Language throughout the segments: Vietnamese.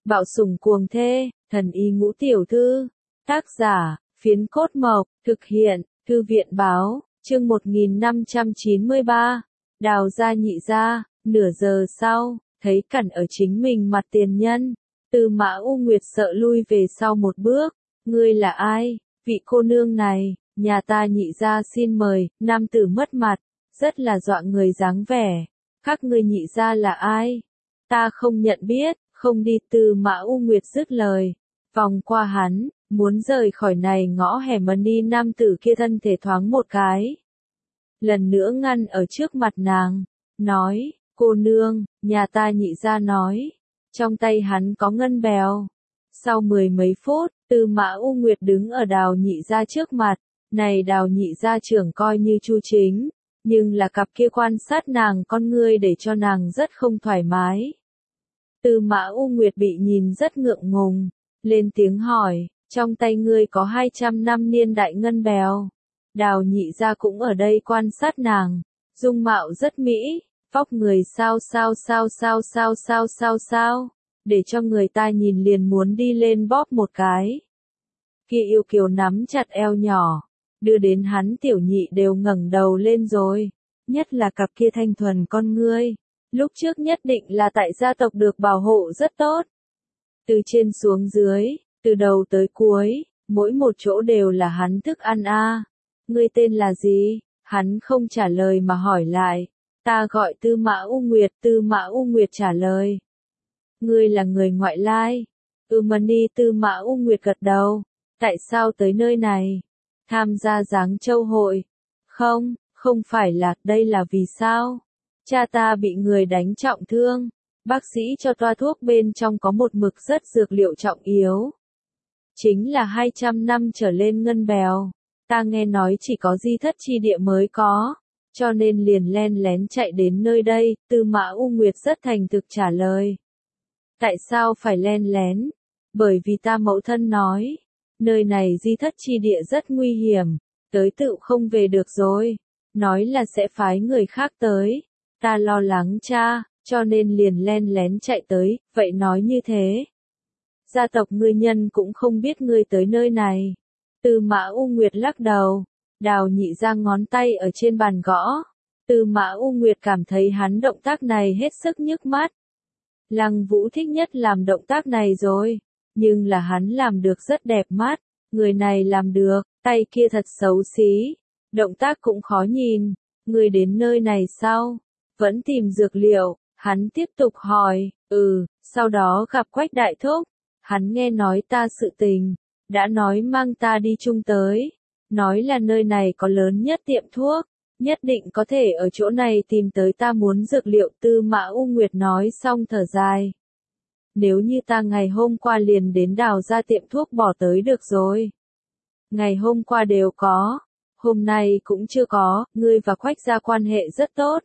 Bạo sủng cuồng thê, thần y ngũ tiểu thư. Tác giả, Phiến Cốt Mộc, thực hiện, Thư viện Báo, chương 1593. Đào gia nhị gia, nửa giờ sau, thấy cản ở chính mình mặt tiền nhân. Tư Mã U Nguyệt sợ lui về sau một bước. Ngươi là ai, vị cô nương này, nhà ta nhị gia xin mời, nam tử mất mặt, rất là dọa người dáng vẻ. Các ngươi nhị gia là ai? Ta không nhận biết, không đi. Tư Mã U Nguyệt dứt lời, vòng qua hắn, muốn rời khỏi này ngõ hẻm đi. Nam tử kia thân thể thoáng một cái, lần nữa ngăn ở trước mặt nàng, nói, cô nương, nhà ta nhị gia nói, trong tay hắn có ngân bèo. Sau 10 mấy phút, Tư Mã U Nguyệt đứng ở Đào nhị gia trước mặt, này Đào nhị gia trưởng coi như chu chính, nhưng là cặp kia quan sát nàng con ngươi để cho nàng rất không thoải mái. Tư Mã U Nguyệt bị nhìn rất ngượng ngùng, lên tiếng hỏi, trong tay ngươi có 200 năm niên đại ngân bèo. Đào nhị gia cũng ở đây quan sát nàng, dung mạo rất mỹ, vóc người sao, để cho người ta nhìn liền muốn đi lên bóp một cái. Kia yêu kiều nắm chặt eo nhỏ, đưa đến hắn tiểu nhị đều ngẩng đầu lên rồi, nhất là cặp kia thanh thuần con ngươi, lúc trước nhất định là tại gia tộc được bảo hộ rất tốt. Từ trên xuống dưới, từ đầu tới cuối, mỗi một chỗ đều là hắn thức ăn a. Ngươi tên là gì? Hắn không trả lời mà hỏi lại. Ta gọi Tư Mã U Nguyệt. Tư Mã U Nguyệt trả lời. Ngươi là người ngoại lai. Mani. Tư Mã U Nguyệt gật đầu. Tại sao tới nơi này? Tham gia Giáng Châu hội. Không, không phải là, đây là vì sao? Cha ta bị người đánh trọng thương. Bác sĩ cho toa thuốc bên trong có một mực rất dược liệu trọng yếu. Chính là 200 năm trở lên ngân bèo. Ta nghe nói chỉ có di thất chi địa mới có, cho nên liền len lén chạy đến nơi đây. Tư Mã U Nguyệt rất thành thực trả lời. Tại sao phải len lén? Bởi vì ta mẫu thân nói, nơi này di thất chi địa rất nguy hiểm, tới tự không về được rồi, nói là sẽ phái người khác tới. Ta lo lắng cha, cho nên liền len lén chạy tới, vậy nói như thế. Gia tộc ngươi nhân cũng không biết ngươi tới nơi này. Tư Mã U Nguyệt lắc đầu, Đào nhị gia ngón tay ở trên bàn gõ. Tư Mã U Nguyệt cảm thấy hắn động tác này hết sức nhức mắt. Lăng Vũ thích nhất làm động tác này rồi, nhưng là hắn làm được rất đẹp mắt, người này làm được, tay kia thật xấu xí, động tác cũng khó nhìn. Người đến nơi này sao? Vẫn tìm dược liệu, hắn tiếp tục hỏi, sau đó gặp Quách đại thúc, hắn nghe nói ta sự tình, đã nói mang ta đi chung tới, nói là nơi này có lớn nhất tiệm thuốc, nhất định có thể ở chỗ này tìm tới ta muốn dược liệu. Tư Mã U Nguyệt nói xong thở dài. Nếu như ta ngày hôm qua liền đến Đào ra tiệm thuốc bỏ tới được rồi. Ngày hôm qua đều có, hôm nay cũng chưa có. Ngươi và Quách gia quan hệ rất tốt.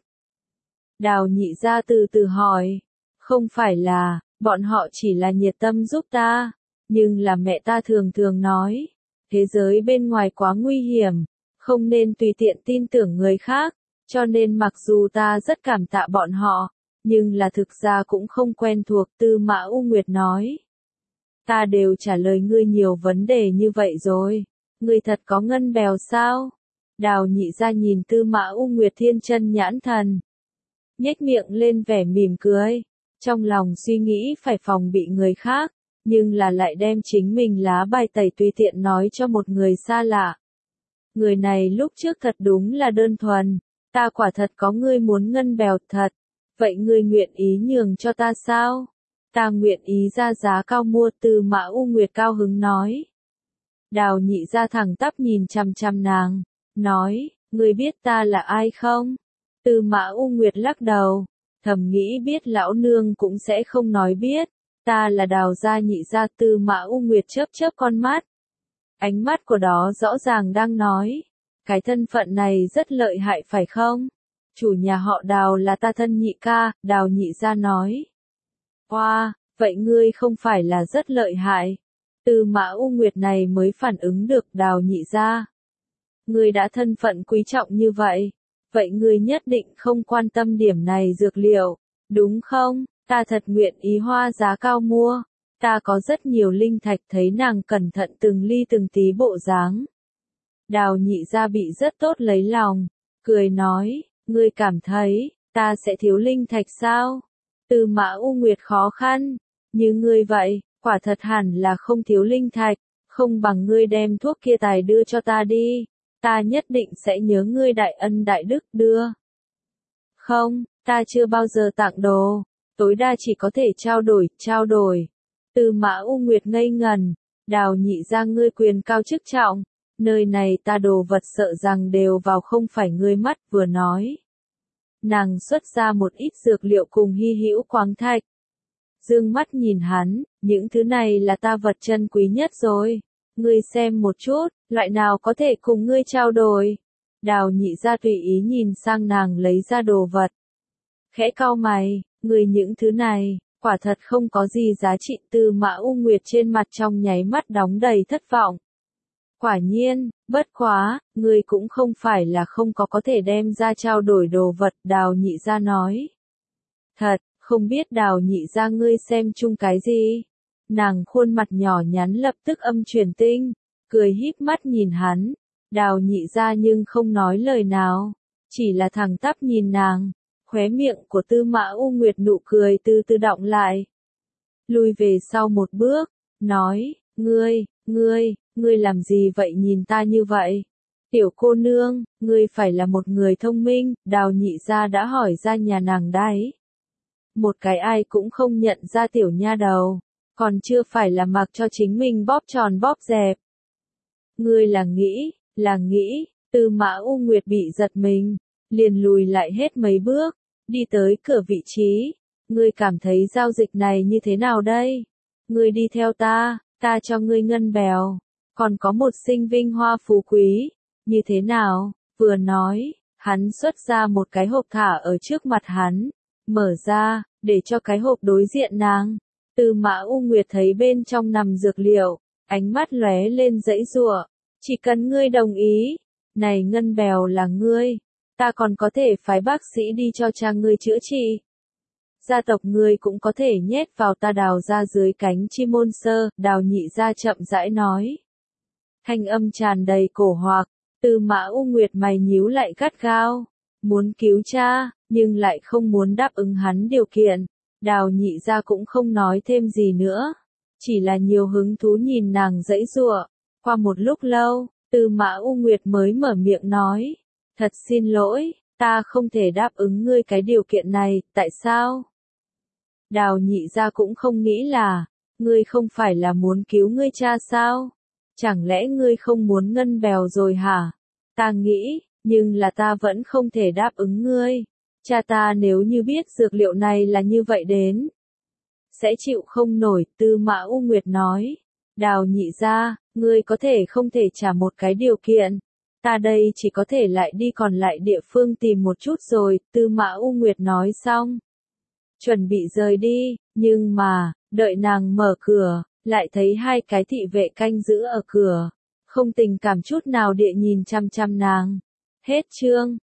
Đào nhị gia từ từ hỏi, không phải là, bọn họ chỉ là nhiệt tâm giúp ta, nhưng là mẹ ta thường thường nói, thế giới bên ngoài quá nguy hiểm, không nên tùy tiện tin tưởng người khác, cho nên mặc dù ta rất cảm tạ bọn họ, nhưng là thực ra cũng không quen thuộc. Tư Mã U Nguyệt nói, ta đều trả lời ngươi nhiều vấn đề như vậy rồi, ngươi thật có ngân bèo sao? Đào nhị gia nhìn Tư Mã U Nguyệt thiên chân nhãn thần, nhếch miệng lên vẻ mỉm cười, trong lòng suy nghĩ phải phòng bị người khác, nhưng là lại đem chính mình lá bài tẩy tùy tiện nói cho một người xa lạ. Người này lúc trước thật đúng là đơn thuần, ta quả thật có. Ngươi muốn ngân bèo thật, vậy ngươi nguyện ý nhường cho ta sao? Ta nguyện ý ra giá cao mua. Tư Mã U Nguyệt cao hứng nói. Đào nhị gia thẳng tắp nhìn chằm chằm nàng, nói, ngươi biết ta là ai không? Tư Mã U Nguyệt lắc đầu, thầm nghĩ biết lão nương cũng sẽ không nói biết, ta là Đào gia nhị gia. Tư Mã U Nguyệt chớp chớp con mắt, ánh mắt của đó rõ ràng đang nói, cái thân phận này rất lợi hại phải không? Chủ nhà họ Đào là ta thân nhị ca. Đào nhị gia nói. Wow, vậy ngươi không phải là rất lợi hại? Tư Mã U Nguyệt này mới phản ứng được. Đào nhị gia, ngươi đã thân phận quý trọng như vậy, vậy ngươi nhất định không quan tâm điểm này dược liệu, đúng không? Ta thật nguyện ý hoa giá cao mua. Ta có rất nhiều linh thạch, thấy nàng cẩn thận từng ly từng tí bộ dáng. Đào nhị gia bị rất tốt lấy lòng, cười nói, ngươi cảm thấy, ta sẽ thiếu linh thạch sao? Tư Mã U Nguyệt khó khăn, như ngươi vậy, quả thật hẳn là không thiếu linh thạch, không bằng ngươi đem thuốc kia tài đưa cho ta đi, ta nhất định sẽ nhớ ngươi đại ân đại đức đưa. Không, ta chưa bao giờ tặng đồ, tối đa chỉ có thể trao đổi. Tư Mã U Nguyệt ngây ngần, Đào nhị gia ngươi quyền cao chức trọng, nơi này ta đồ vật sợ rằng đều vào không phải ngươi mắt, vừa nói. Nàng xuất ra một ít dược liệu cùng hy hữu khoáng thạch. Dương mắt nhìn hắn, những thứ này là ta vật chân quý nhất rồi. Ngươi xem một chút, loại nào có thể cùng ngươi trao đổi. Đào nhị gia tùy ý nhìn sang nàng lấy ra đồ vật. Khẽ cau mày, ngươi những thứ này, quả thật không có gì giá trị. Tư Mã U Nguyệt trên mặt trong nháy mắt đóng đầy thất vọng. Quả nhiên, bất quá, ngươi cũng không phải là không có thể đem ra trao đổi đồ vật, Đào nhị gia nói. Thật, không biết Đào nhị gia ngươi xem chung cái gì? Nàng khuôn mặt nhỏ nhắn lập tức âm truyền tinh, cười híp mắt nhìn hắn. Đào nhị gia nhưng không nói lời nào, chỉ là thẳng tắp nhìn nàng. Khóe miệng của Tư Mã U Nguyệt nụ cười từ từ đọng lại. Lùi về sau một bước, nói, ngươi làm gì vậy, nhìn ta như vậy? Tiểu cô nương, ngươi phải là một người thông minh, Đào nhị gia đã hỏi ra nhà nàng đấy. Một cái ai cũng không nhận ra tiểu nha đầu, còn chưa phải là mặc cho chính mình bóp tròn bóp dẹp. Ngươi là nghĩ, Tư Mã U Nguyệt bị giật mình, liền lùi lại hết mấy bước, đi tới cửa vị trí. Ngươi cảm thấy giao dịch này như thế nào đây? Ngươi đi theo ta cho ngươi ngân bèo, còn có một sinh vinh hoa phú quý, như thế nào? Vừa nói, hắn xuất ra một cái hộp thả ở trước mặt hắn, mở ra, để cho cái hộp đối diện nàng. Tư Mã U Nguyệt thấy bên trong nằm dược liệu, ánh mắt lóe lên giãy giụa, chỉ cần ngươi đồng ý, này ngân bèo là ngươi, ta còn có thể phái bác sĩ đi cho cha ngươi chữa trị. Gia tộc ngươi cũng có thể nhét vào ta Đào ra dưới cánh chim môn sơ, Đào nhị gia chậm rãi nói. Thanh âm tràn đầy cổ hoặc, Tư Mã U Nguyệt mày nhíu lại gắt gao, muốn cứu cha, nhưng lại không muốn đáp ứng hắn điều kiện. Đào nhị gia cũng không nói thêm gì nữa, chỉ là nhiều hứng thú nhìn nàng giãy giụa. Qua một lúc lâu, Tư Mã U Nguyệt mới mở miệng nói, thật xin lỗi, ta không thể đáp ứng ngươi cái điều kiện này, tại sao? Đào nhị gia cũng không nghĩ là, ngươi không phải là muốn cứu ngươi cha sao? Chẳng lẽ ngươi không muốn ngân bèo rồi hả? Ta nghĩ, nhưng là ta vẫn không thể đáp ứng ngươi. Cha ta nếu như biết dược liệu này là như vậy đến, sẽ chịu không nổi. Tư Mã U Nguyệt nói. Đào nhị gia, ngươi có thể không thể trả một cái điều kiện. Ta đây chỉ có thể lại đi còn lại địa phương tìm một chút rồi. Tư Mã U Nguyệt nói xong, chuẩn bị rời đi, nhưng mà, đợi nàng mở cửa, lại thấy hai cái thị vệ canh giữ ở cửa, không tình cảm chút nào địa nhìn chăm chăm nàng. Hết chương.